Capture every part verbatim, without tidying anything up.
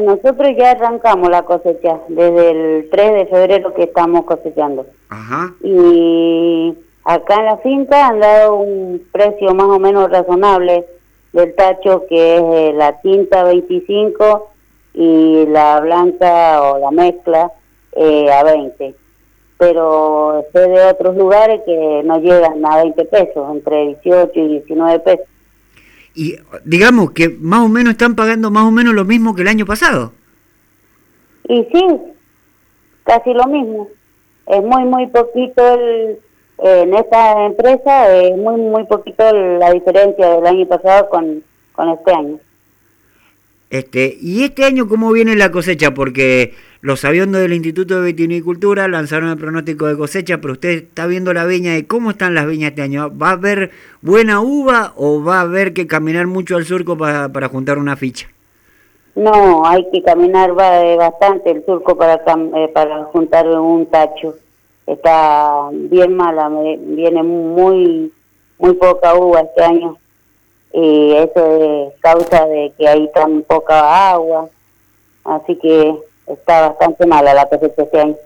nosotros ya arrancamos la cosecha, desde el tres de febrero que estamos cosechando. Ajá. Y acá en la finca han dado un precio más o menos razonable del tacho, que es eh, la tinta veinticinco y la blanca o la mezcla eh, a veinte. Pero sé de otros lugares que no llegan a veinte pesos, entre dieciocho y diecinueve pesos. Y digamos que más o menos están pagando más o menos lo mismo que el año pasado. Y sí, casi lo mismo. Es muy, muy poquito el, eh, en esta empresa, es muy, muy poquito la diferencia del año pasado con, con este año. Este, ¿y este año cómo viene la cosecha? Porque los sabiondos del Instituto de Vitivinicultura lanzaron el pronóstico de cosecha, pero usted está viendo la viña, ¿y cómo están las viñas este año? ¿Va a haber buena uva o va a haber que caminar mucho al surco para, para juntar una ficha? No, hay que caminar bastante el surco para, eh, para juntar un tacho. Está bien mala, viene muy, muy poca uva este año. Y eso es causa de que hay tan poca agua, así que está bastante mala la cosecha este año.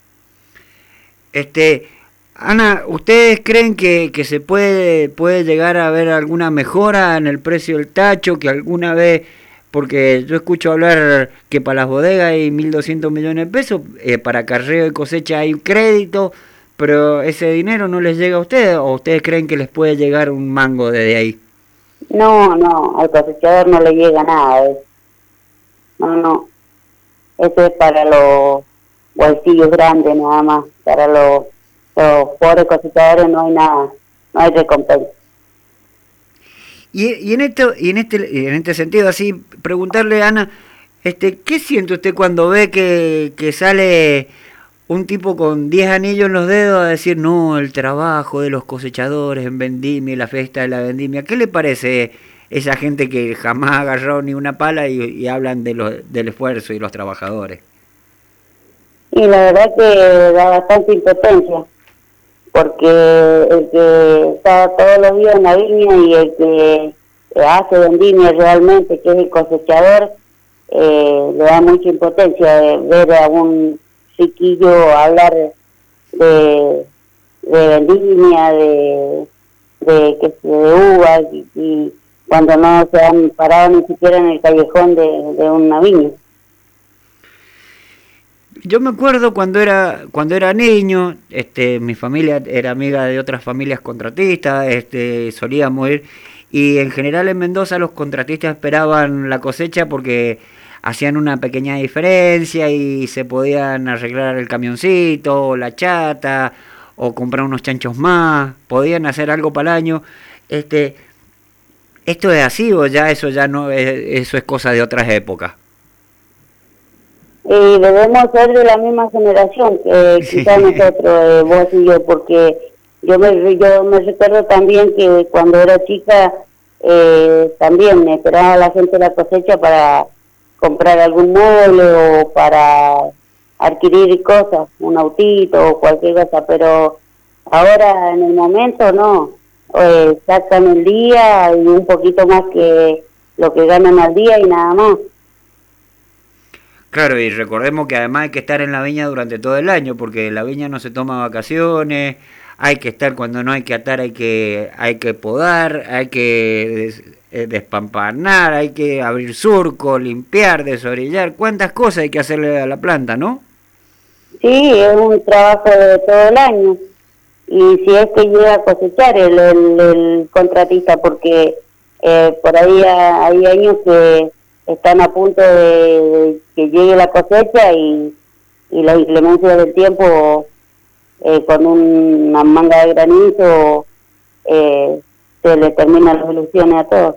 Este, Ana, ¿ustedes creen que, que se puede, puede llegar a ver alguna mejora en el precio del tacho, que alguna vez, porque yo escucho hablar que para las bodegas hay mil doscientos millones de pesos, eh, para carreo y cosecha hay un crédito, pero ese dinero no les llega a ustedes, o ustedes creen que les puede llegar un mango desde ahí? No, no, al cosechador no le llega nada de eso. No, no. Eso es para los bolsillos grandes nada más. Para los, los pobres cosechadores no hay nada, no hay recompensa. Y, y en esto, y en este, en este sentido, así, preguntarle, Ana, este, ¿qué siente usted cuando ve que, que sale un tipo con diez anillos en los dedos a decir, no, el trabajo de los cosechadores en vendimia, la fiesta de la vendimia? ¿Qué le parece esa gente que jamás ha agarrado ni una pala y, y hablan de lo, del esfuerzo y los trabajadores? Y la verdad que da bastante impotencia, porque el que está todos los días en la viña y el que hace vendimia realmente, que es el cosechador, eh, le da mucha impotencia de ver a un chiquillo hablar de, de vendimia, de, de, que de uvas, y, y cuando no se han parado ni siquiera en el callejón de, de una viña. Yo me acuerdo cuando era cuando era niño, este, mi familia era amiga de otras familias contratistas, este, solíamos ir, y en general en Mendoza los contratistas esperaban la cosecha porque hacían una pequeña diferencia y se podían arreglar el camioncito, o la chata, o comprar unos chanchos más, podían hacer algo para el año. Este, ¿esto es así o ya eso ya no es, eso es cosa de otras épocas? Y debemos ser de la misma generación que quizás nosotros, eh, vos y yo, porque yo me, yo me recuerdo también que cuando era chica eh, también esperaba la gente la cosecha para comprar algún mueble o para adquirir cosas, un autito o cualquier cosa, pero ahora en el momento no, eh, sacan el día y un poquito más que lo que ganan al día y nada más. Claro, y recordemos que además hay que estar en la viña durante todo el año, porque la viña no se toma vacaciones, hay que estar cuando no hay que atar, hay que hay que podar, hay que des, despampanar, hay que abrir surco, limpiar, desorillar, cuántas cosas hay que hacerle a la planta, ¿no? Sí, es un trabajo de todo el año, y si es que llega a cosechar el, el, el contratista, porque eh, por ahí hay años que están a punto de, de que llegue la cosecha y, y las inclemencias del tiempo eh, con una manga de granizo eh, se le terminan las ilusiones a todos.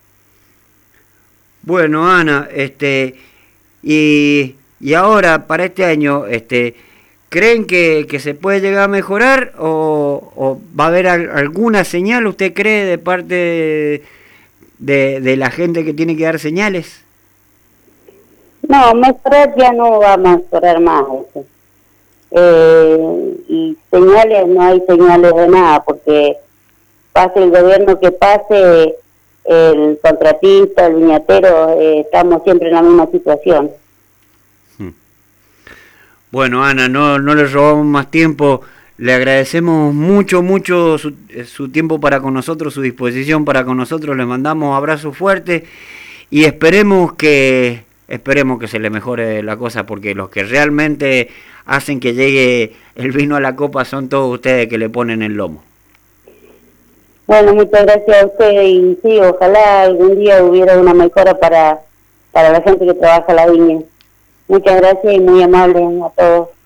Bueno, Ana, este y, y ahora para este año, este ¿creen que, que se puede llegar a mejorar o, o va a haber al, alguna señal, usted cree, de parte de, de, de la gente que tiene que dar señales? No, mejorar ya no va a mejorar más eso. Eh, y señales, no hay señales de nada, porque pase el gobierno que pase, el contratista, el viñatero, eh, estamos siempre en la misma situación. Bueno, Ana, no, no le robamos más tiempo. Le agradecemos mucho, mucho su, su tiempo para con nosotros, su disposición para con nosotros. Le mandamos abrazos fuertes y esperemos que esperemos que se le mejore la cosa, porque los que realmente hacen que llegue el vino a la copa son todos ustedes que le ponen el lomo. Bueno, muchas gracias a usted y sí, ojalá algún día hubiera una mejora para, para la gente que trabaja la viña. Muchas gracias y muy amable a todos.